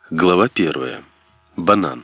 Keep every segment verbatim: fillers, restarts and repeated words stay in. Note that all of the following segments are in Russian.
Глава первая. Банан.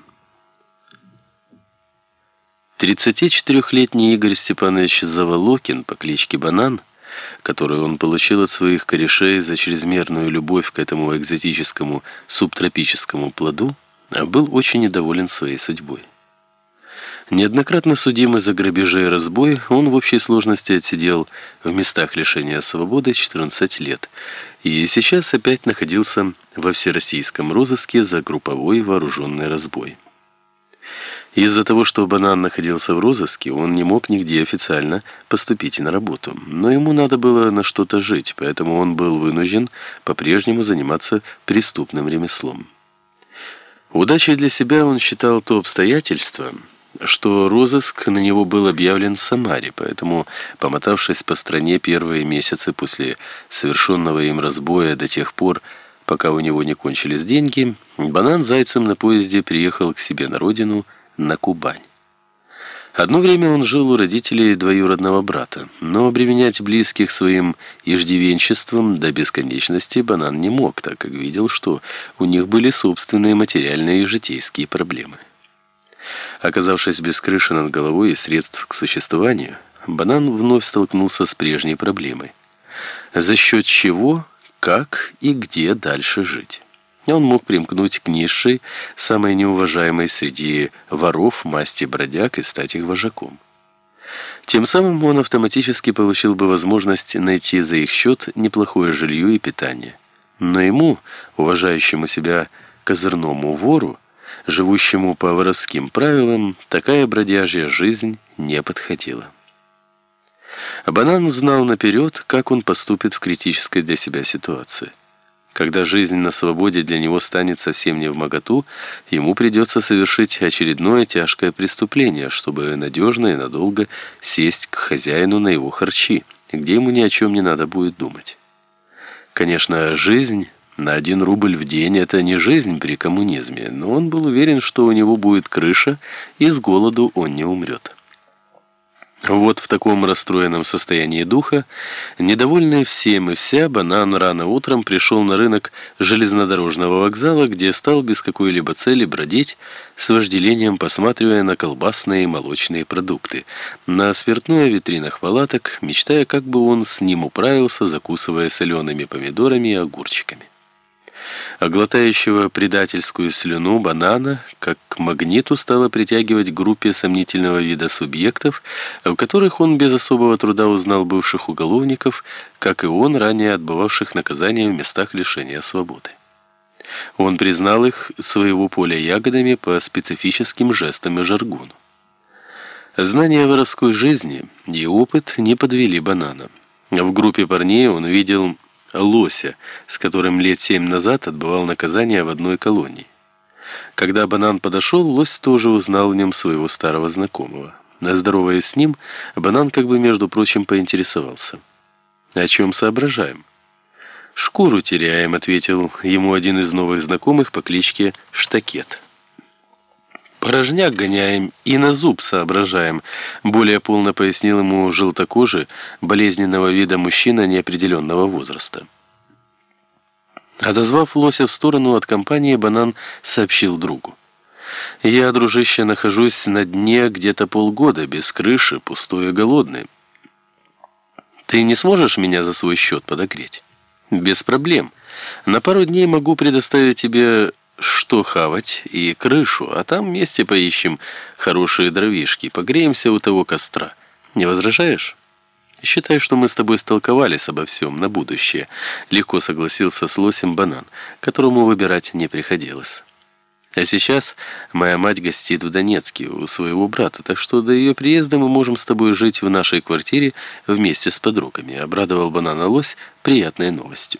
тридцатичетырёхлетний Игорь Степанович Заволокин по кличке Банан, которую он получил от своих корешей за чрезмерную любовь к этому экзотическому субтропическому плоду, был очень недоволен своей судьбой. Неоднократно судимый за грабежи и разбой, он в общей сложности отсидел в местах лишения свободы четырнадцать лет и сейчас опять находился во всероссийском розыске за групповой вооруженный разбой. Из-за того, что Банан находился в розыске, он не мог нигде официально поступить на работу, но ему надо было на что-то жить, поэтому он был вынужден по-прежнему заниматься преступным ремеслом. Удачей для себя он считал то обстоятельство, что розыск на него был объявлен в Самаре, поэтому, помотавшись по стране первые месяцы после совершенного им разбоя до тех пор, пока у него не кончились деньги, Банан зайцем на поезде приехал к себе на родину, на Кубань. Одно время он жил у родителей двоюродного брата, но обременять близких своим иждивенчеством до бесконечности Банан не мог, так как видел, что у них были собственные материальные и житейские проблемы. Оказавшись без крыши над головой и средств к существованию, Банан вновь столкнулся с прежней проблемой. За счет чего, как и где дальше жить? Он мог примкнуть к низшей, самой неуважаемой среди воров масти бродяг и стать их вожаком. Тем самым он автоматически получил бы возможность найти за их счет неплохое жилье и питание. Но ему, уважающему себя козырному вору, живущему по воровским правилам, такая бродяжья жизнь не подходила. Банан знал наперед, как он поступит в критической для себя ситуации. Когда жизнь на свободе для него станет совсем невмоготу, ему придется совершить очередное тяжкое преступление, чтобы надежно и надолго сесть к хозяину на его харчи, где ему ни о чем не надо будет думать. Конечно, жизнь на один рубль в день – это не жизнь при коммунизме, но он был уверен, что у него будет крыша, и с голоду он не умрет. Вот в таком расстроенном состоянии духа, недовольный всем и вся, Банан рано утром пришел на рынок железнодорожного вокзала, где стал без какой-либо цели бродить, с вожделением посматривая на колбасные и молочные продукты, на спиртное в витринах палаток, мечтая, как бы он с ним управился, закусывая солеными помидорами и огурчиками. А глотающего предательскую слюну Банана, как к магниту, стало притягивать к группе сомнительного вида субъектов, в которых он без особого труда узнал бывших уголовников, как и он, ранее отбывавших наказание в местах лишения свободы. Он признал их своего поля ягодами по специфическим жестам и жаргону. Знания воровской жизни и опыт не подвели Банана. В группе парней он видел Лося, с которым лет семь назад отбывал наказание в одной колонии. Когда Банан подошел, Лось тоже узнал в нем своего старого знакомого. Здороваясь с ним, Банан как бы, между прочим, поинтересовался: «О чем соображаем?» «Шкуру теряем», — ответил ему один из новых знакомых по кличке Штакет. «Порожняк гоняем и на зуб соображаем», — более полно пояснил ему желтокожий, болезненного вида мужчина неопределенного возраста. Отозвав Лося в сторону от компании, Банан сообщил другу: «Я, дружище, нахожусь на дне где-то полгода, без крыши, пустой и голодный. Ты не сможешь меня за свой счет подогреть?» «Без проблем. На пару дней могу предоставить тебе что хавать и крышу, а там вместе поищем хорошие дровишки, погреемся у того костра. Не возражаешь?» «Считай, что мы с тобой столковались обо всем на будущее», — легко согласился с Лосем Банан, которому выбирать не приходилось. «А сейчас моя мать гостит в Донецке у своего брата, так что до ее приезда мы можем с тобой жить в нашей квартире вместе с подругами», — обрадовал Банана Лось приятной новостью.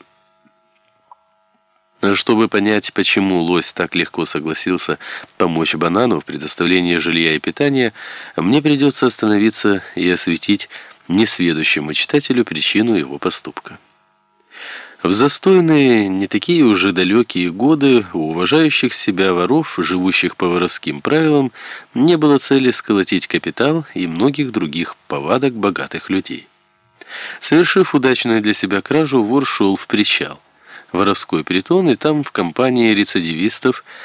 Чтобы понять, почему Лось так легко согласился помочь Банану в предоставлении жилья и питания, мне придется остановиться и осветить несведущему читателю причину его поступка. В застойные, не такие уже далекие годы у уважающих себя воров, живущих по воровским правилам, не было цели сколотить капитал и многих других повадок богатых людей. Совершив удачную для себя кражу, вор шел в причал. воровской притон, и там в компании рецидивистов